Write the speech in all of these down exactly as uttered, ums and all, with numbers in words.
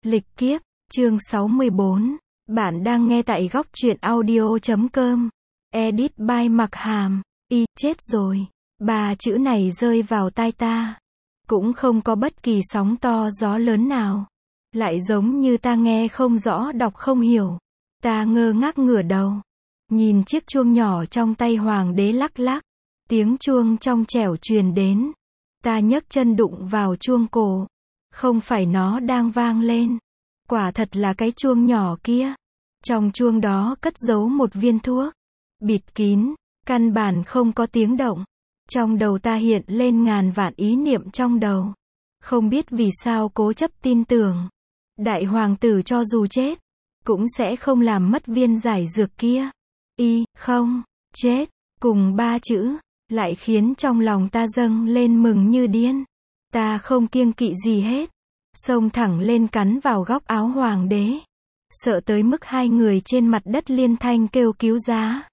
Lịch kiếp, chương sáu mươi bốn. Bạn đang nghe tại góc truyện audio chấm com. Edit by Mặc Hàm. Y, chết rồi. Ba chữ này rơi vào tai ta. Cũng không có bất kỳ sóng to gió lớn nào. Lại giống như ta nghe không rõ đọc không hiểu. Ta ngơ ngác ngửa đầu. Nhìn chiếc chuông nhỏ trong tay hoàng đế lắc lắc. Tiếng chuông trong trẻo truyền đến. Ta nhấc chân đụng vào chuông cổ. Không phải nó đang vang lên. Quả thật là cái chuông nhỏ kia. Trong chuông đó cất giấu một viên thuốc. Bịt kín, căn bản không có tiếng động. Trong đầu ta hiện lên ngàn vạn ý niệm trong đầu. Không biết vì sao cố chấp tin tưởng. Đại hoàng tử cho dù chết, cũng sẽ không làm mất viên giải dược kia. Y, không, chết, cùng ba chữ, lại khiến trong lòng ta dâng lên mừng như điên. Ta không kiêng kỵ gì hết. Xông thẳng lên cắn vào góc áo hoàng đế. Sợ tới mức hai người trên mặt đất liên thanh kêu cứu giá.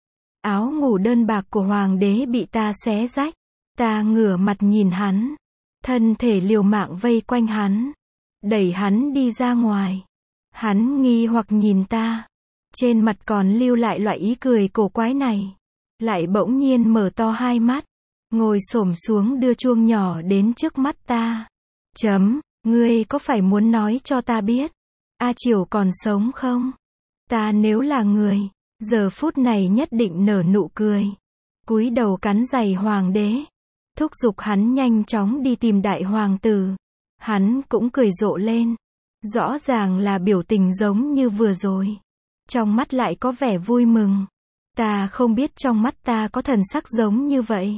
Áo ngủ đơn bạc của hoàng đế bị ta xé rách. Ta ngửa mặt nhìn hắn. Thân thể liều mạng vây quanh hắn. Đẩy hắn đi ra ngoài. Hắn nghi hoặc nhìn ta. Trên mặt còn lưu lại loại ý cười cổ quái này. Lại bỗng nhiên mở to hai mắt. Ngồi xổm xuống đưa chuông nhỏ đến trước mắt ta. Chấm. Ngươi có phải muốn nói cho ta biết, A Triều còn sống không? Ta nếu là người, giờ phút này nhất định nở nụ cười. Cúi đầu cắn giày hoàng đế. Thúc giục hắn nhanh chóng đi tìm đại hoàng tử. Hắn cũng cười rộ lên. Rõ ràng là biểu tình giống như vừa rồi. Trong mắt lại có vẻ vui mừng. Ta không biết trong mắt ta có thần sắc giống như vậy.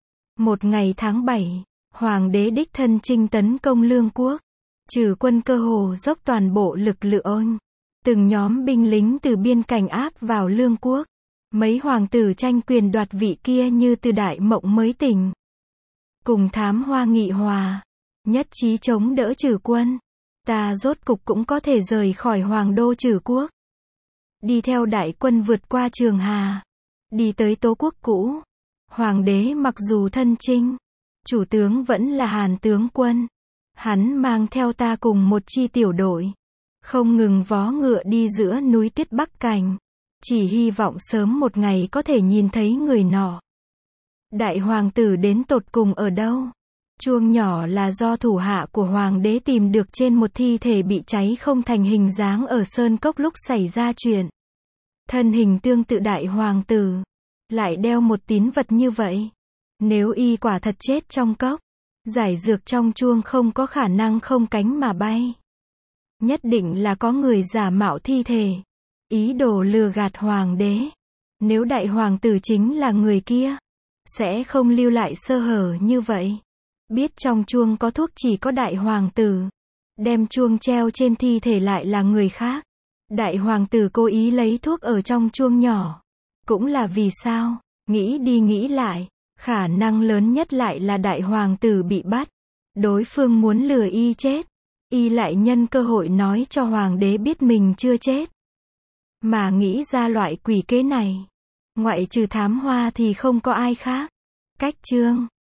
Một ngày tháng bảy. Hoàng đế đích thân chinh tấn công Lương quốc. Trừ quân Cơ hồ dốc toàn bộ lực lượng. Từng nhóm binh lính từ biên cảnh áp vào Lương quốc. Mấy hoàng tử tranh quyền đoạt vị kia như từ đại mộng mới tỉnh. Cùng Thám Hoa nghị hòa. Nhất trí chống đỡ Trừ quân. Ta rốt cục cũng có thể rời khỏi hoàng đô Trừ quốc. Đi theo đại quân vượt qua Trường Hà. Đi tới Tố quốc cũ. Hoàng đế mặc dù thân chinh. Chủ tướng vẫn là Hàn tướng quân. Hắn mang theo ta cùng một chi tiểu đội. Không ngừng vó ngựa đi giữa núi tuyết Bắc Cảnh. Chỉ hy vọng sớm một ngày có thể nhìn thấy người nọ. Đại hoàng tử đến tột cùng ở đâu? Chuông nhỏ là do thủ hạ của hoàng đế tìm được trên một thi thể bị cháy không thành hình dáng ở Sơn Cốc lúc xảy ra chuyện. Thân hình tương tự đại hoàng tử. Lại đeo một tín vật như vậy. Nếu y quả thật chết trong cốc, giải dược trong chuông không có khả năng không cánh mà bay. Nhất định là có người giả mạo thi thể. Ý đồ lừa gạt hoàng đế. Nếu đại hoàng tử chính là người kia, sẽ không lưu lại sơ hở như vậy. Biết trong chuông có thuốc chỉ có đại hoàng tử. Đem chuông treo trên thi thể lại là người khác. Đại hoàng tử cố ý lấy thuốc ở trong chuông nhỏ. Cũng là vì sao? Nghĩ đi nghĩ lại. Khả năng lớn nhất lại là đại hoàng tử bị bắt. Đối phương muốn lừa y chết. Y lại nhân cơ hội nói cho hoàng đế biết mình chưa chết. Mà nghĩ ra loại quỷ kế này. Ngoại trừ Thám Hoa thì không có ai khác. Cách chương.